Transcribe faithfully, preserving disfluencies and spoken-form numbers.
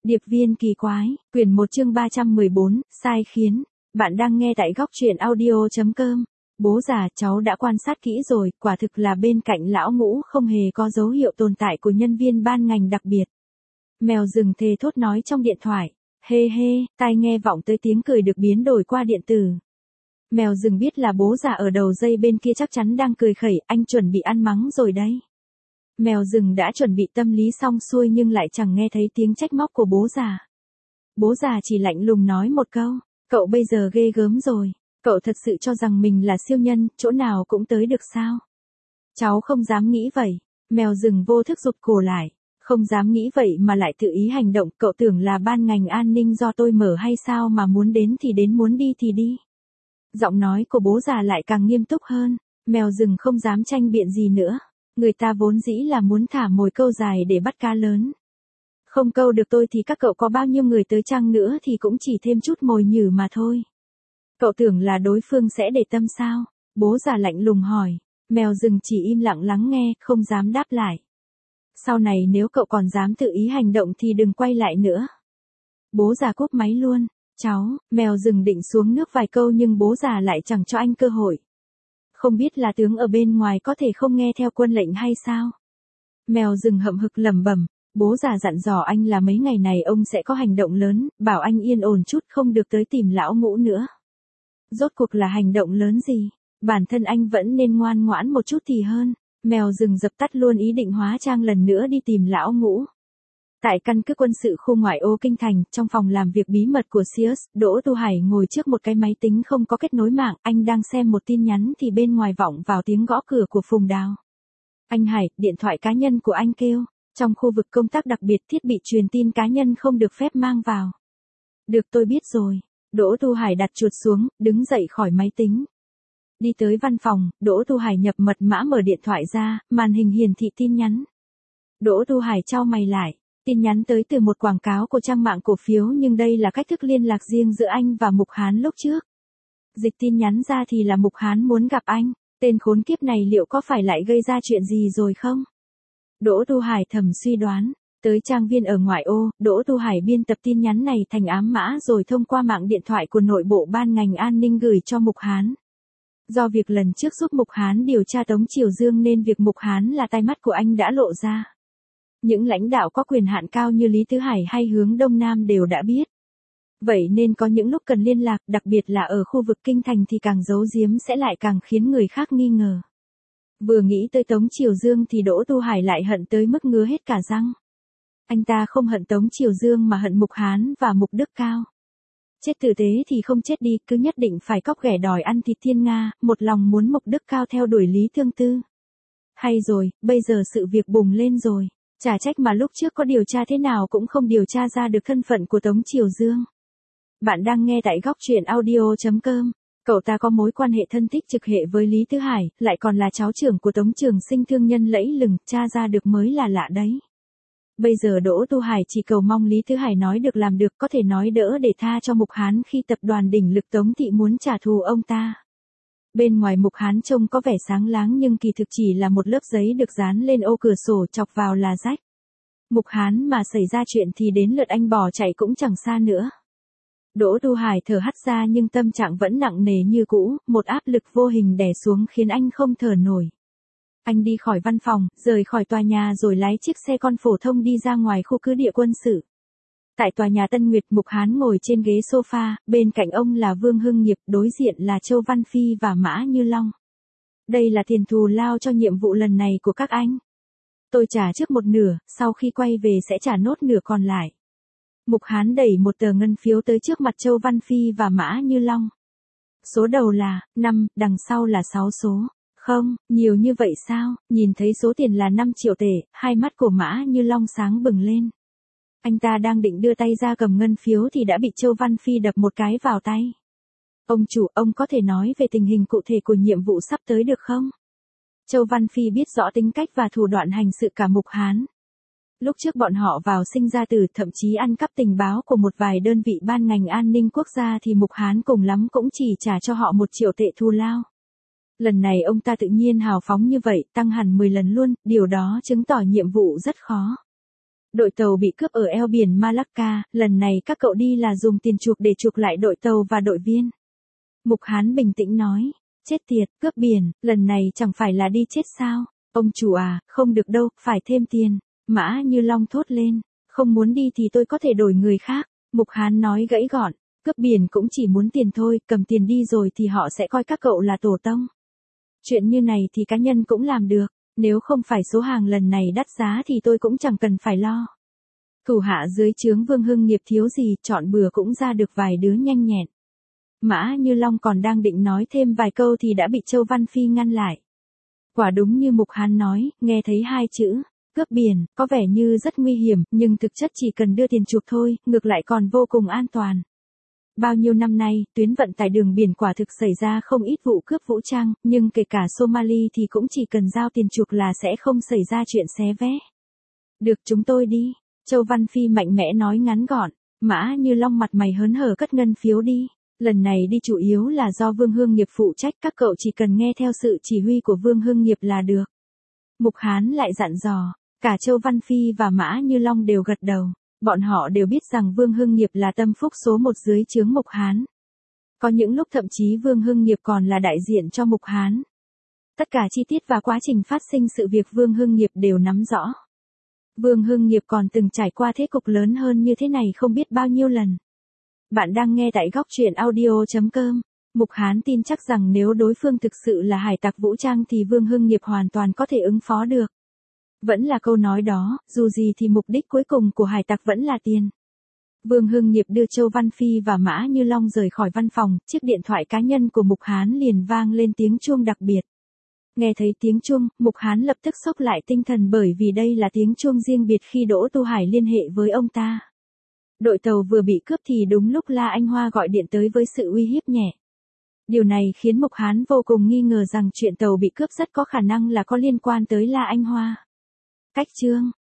Điệp viên kỳ quái, quyển một chương ba trăm mười bốn, sai khiến. Bạn đang nghe tại góc truyện audio.com. Bố già, cháu đã quan sát kỹ rồi, quả thực là bên cạnh lão Ngũ không hề có dấu hiệu tồn tại của nhân viên ban ngành đặc biệt. Mèo rừng thề thốt nói trong điện thoại. Hê hê, tai nghe vọng tới tiếng cười được biến đổi qua điện tử. Mèo rừng biết là bố già ở đầu dây bên kia chắc chắn đang cười khẩy, anh chuẩn bị ăn mắng rồi đấy. Mèo rừng đã chuẩn bị tâm lý xong xuôi nhưng lại chẳng nghe thấy tiếng trách móc của bố già. Bố già chỉ lạnh lùng nói một câu, cậu bây giờ ghê gớm rồi, cậu thật sự cho rằng mình là siêu nhân, chỗ nào cũng tới được sao? Cháu không dám nghĩ vậy, mèo rừng vô thức rụt cổ lại, không dám nghĩ vậy mà lại tự ý hành động, cậu tưởng là ban ngành an ninh do tôi mở hay sao mà muốn đến thì đến muốn đi thì đi. Giọng nói của bố già lại càng nghiêm túc hơn, mèo rừng không dám tranh biện gì nữa. Người ta vốn dĩ là muốn thả mồi câu dài để bắt cá lớn. Không câu được tôi thì các cậu có bao nhiêu người tới chăng nữa thì cũng chỉ thêm chút mồi nhử mà thôi. Cậu tưởng là đối phương sẽ để tâm sao? Bố già lạnh lùng hỏi. Mèo rừng chỉ im lặng lắng nghe, không dám đáp lại. Sau này nếu cậu còn dám tự ý hành động thì đừng quay lại nữa. Bố già cúp máy luôn. Cháu, mèo rừng định xuống nước vài câu nhưng bố già lại chẳng cho anh cơ hội. Không biết là tướng ở bên ngoài có thể không nghe theo quân lệnh hay sao? Mèo rừng hậm hực lẩm bẩm, bố già dặn dò anh là mấy ngày này ông sẽ có hành động lớn, bảo anh yên ổn chút không được tới tìm lão Ngũ nữa. Rốt cuộc là hành động lớn gì? Bản thân anh vẫn nên ngoan ngoãn một chút thì hơn. Mèo rừng dập tắt luôn ý định hóa trang lần nữa đi tìm lão Ngũ. Tại căn cứ quân sự khu ngoại ô Kinh Thành, trong phòng làm việc bí mật của Sears, Đỗ Tu Hải ngồi trước một cái máy tính không có kết nối mạng, anh đang xem một tin nhắn thì bên ngoài vọng vào tiếng gõ cửa của Phùng Đào. Anh Hải, điện thoại cá nhân của anh kêu, trong khu vực công tác đặc biệt thiết bị truyền tin cá nhân không được phép mang vào. Được tôi biết rồi, Đỗ Tu Hải đặt chuột xuống, đứng dậy khỏi máy tính. Đi tới văn phòng, Đỗ Tu Hải nhập mật mã mở điện thoại ra, màn hình hiển thị tin nhắn. Đỗ Tu Hải chau mày lại. Tin nhắn tới từ một quảng cáo của trang mạng cổ phiếu nhưng đây là cách thức liên lạc riêng giữa anh và Mục Hán lúc trước. Dịch tin nhắn ra thì là Mục Hán muốn gặp anh, tên khốn kiếp này liệu có phải lại gây ra chuyện gì rồi không? Đỗ Tu Hải thầm suy đoán, tới trang viên ở ngoại ô, Đỗ Tu Hải biên tập tin nhắn này thành ám mã rồi thông qua mạng điện thoại của nội bộ ban ngành an ninh gửi cho Mục Hán. Do việc lần trước giúp Mục Hán điều tra Tống Triều Dương nên việc Mục Hán là tai mắt của anh đã lộ ra. Những lãnh đạo có quyền hạn cao như Lý Tứ Hải hay Hướng Đông Nam đều đã biết. Vậy nên có những lúc cần liên lạc, đặc biệt là ở khu vực Kinh Thành thì càng giấu giếm sẽ lại càng khiến người khác nghi ngờ. Vừa nghĩ tới Tống Triều Dương thì Đỗ Tu Hải lại hận tới mức ngứa hết cả răng. Anh ta không hận Tống Triều Dương mà hận Mục Hán và Mục Đức Cao. Chết tử tế thì không chết đi, cứ nhất định phải cóc ghẻ đòi ăn thịt thiên Nga, một lòng muốn Mục Đức Cao theo đuổi Lý Thương Tư. Hay rồi, bây giờ sự việc bùng lên rồi. Chả trách mà lúc trước có điều tra thế nào cũng không điều tra ra được thân phận của Tống Triều Dương. Bạn đang nghe tại góc truyện audio.com. Cậu ta có mối quan hệ thân thích trực hệ với Lý Tứ Hải, lại còn là cháu trưởng của Tống Trường Sinh thương nhân lẫy lừng, tra ra được mới là lạ đấy. Bây giờ Đỗ Tu Hải chỉ cầu mong Lý Tứ Hải nói được làm được, có thể nói đỡ để tha cho Mục Hán khi tập đoàn đỉnh lực Tống Thị muốn trả thù ông ta. Bên ngoài Mục Hán trông có vẻ sáng láng nhưng kỳ thực chỉ là một lớp giấy được dán lên ô cửa sổ chọc vào là rách. Mục Hán mà xảy ra chuyện thì đến lượt anh bỏ chạy cũng chẳng xa nữa. Đỗ Tu Hải thở hắt ra nhưng tâm trạng vẫn nặng nề như cũ, một áp lực vô hình đè xuống khiến anh không thở nổi. Anh đi khỏi văn phòng, rời khỏi tòa nhà rồi lái chiếc xe con phổ thông đi ra ngoài khu cứ địa quân sự. Tại tòa nhà Tân Nguyệt, Mục Hán ngồi trên ghế sofa, bên cạnh ông là Vương Hưng Nghiệp, đối diện là Châu Văn Phi và Mã Như Long. Đây là tiền thù lao cho nhiệm vụ lần này của các anh. Tôi trả trước một nửa, sau khi quay về sẽ trả nốt nửa còn lại. Mục Hán đẩy một tờ ngân phiếu tới trước mặt Châu Văn Phi và Mã Như Long. Số đầu là năm, đằng sau là sáu số. Không, nhiều như vậy sao? Nhìn thấy số tiền là năm triệu tệ, hai mắt của Mã Như Long sáng bừng lên. Anh ta đang định đưa tay ra cầm ngân phiếu thì đã bị Châu Văn Phi đập một cái vào tay. Ông chủ, ông có thể nói về tình hình cụ thể của nhiệm vụ sắp tới được không? Châu Văn Phi biết rõ tính cách và thủ đoạn hành sự cả Mục Hán. Lúc trước bọn họ vào sinh ra tử, thậm chí ăn cắp tình báo của một vài đơn vị ban ngành an ninh quốc gia thì Mục Hán cùng lắm cũng chỉ trả cho họ một triệu tệ thù lao. Lần này ông ta tự nhiên hào phóng như vậy, tăng hẳn mười lần luôn, điều đó chứng tỏ nhiệm vụ rất khó. Đội tàu bị cướp ở eo biển Malacca, lần này các cậu đi là dùng tiền chuộc để chuộc lại đội tàu và đội viên. Mục Hán bình tĩnh nói, chết tiệt, cướp biển, lần này chẳng phải là đi chết sao? Ông chủ à, không được đâu, phải thêm tiền. Mã Như Long thốt lên, không muốn đi thì tôi có thể đổi người khác. Mục Hán nói gãy gọn, cướp biển cũng chỉ muốn tiền thôi, cầm tiền đi rồi thì họ sẽ coi các cậu là tổ tông. Chuyện như này thì cá nhân cũng làm được, nếu không phải số hàng lần này đắt giá thì tôi cũng chẳng cần phải lo. Thủ hạ dưới trướng Vương Hưng Nghiệp thiếu gì, chọn bừa cũng ra được vài đứa nhanh nhẹn. Mã Như Long còn đang định nói thêm vài câu thì đã bị Châu Văn Phi ngăn lại. Quả đúng như Mục Hán nói, nghe thấy hai chữ, cướp biển, có vẻ như rất nguy hiểm, nhưng thực chất chỉ cần đưa tiền chuộc thôi, ngược lại còn vô cùng an toàn. Bao nhiêu năm nay, tuyến vận tải đường biển quả thực xảy ra không ít vụ cướp vũ trang, nhưng kể cả Somali thì cũng chỉ cần giao tiền chuộc là sẽ không xảy ra chuyện xé vé. Được, chúng tôi đi. Châu Văn Phi mạnh mẽ nói ngắn gọn. Mã Như Long mặt mày hớn hở cất ngân phiếu đi. Lần này đi chủ yếu là do Vương Hưng Nghiệp phụ trách, các cậu chỉ cần nghe theo sự chỉ huy của Vương Hưng Nghiệp là được. Mục Hán lại dặn dò, cả Châu Văn Phi và Mã Như Long đều gật đầu. Bọn họ đều biết rằng Vương Hưng Nghiệp là tâm phúc số một dưới trướng Mục Hán. Có những lúc thậm chí Vương Hưng Nghiệp còn là đại diện cho Mục Hán. Tất cả chi tiết và quá trình phát sinh sự việc Vương Hưng Nghiệp đều nắm rõ. Vương Hưng Nghiệp còn từng trải qua thế cục lớn hơn như thế này không biết bao nhiêu lần. Bạn đang nghe tại góc truyện audio chấm com. Mục Hán tin chắc rằng nếu đối phương thực sự là hải tặc vũ trang thì Vương Hưng Nghiệp hoàn toàn có thể ứng phó được. Vẫn là câu nói đó, dù gì thì mục đích cuối cùng của hải tặc vẫn là tiền. Vương Hưng Nghiệp đưa Châu Văn Phi và Mã Như Long rời khỏi văn phòng, chiếc điện thoại cá nhân của Mục Hán liền vang lên tiếng chuông đặc biệt. Nghe thấy tiếng chuông, Mục Hán lập tức xốc lại tinh thần bởi vì đây là tiếng chuông riêng biệt khi Đỗ Tu Hải liên hệ với ông ta. Đội tàu vừa bị cướp thì đúng lúc La Anh Hoa gọi điện tới với sự uy hiếp nhẹ. Điều này khiến Mục Hán vô cùng nghi ngờ rằng chuyện tàu bị cướp rất có khả năng là có liên quan tới La Anh Hoa. Cách chương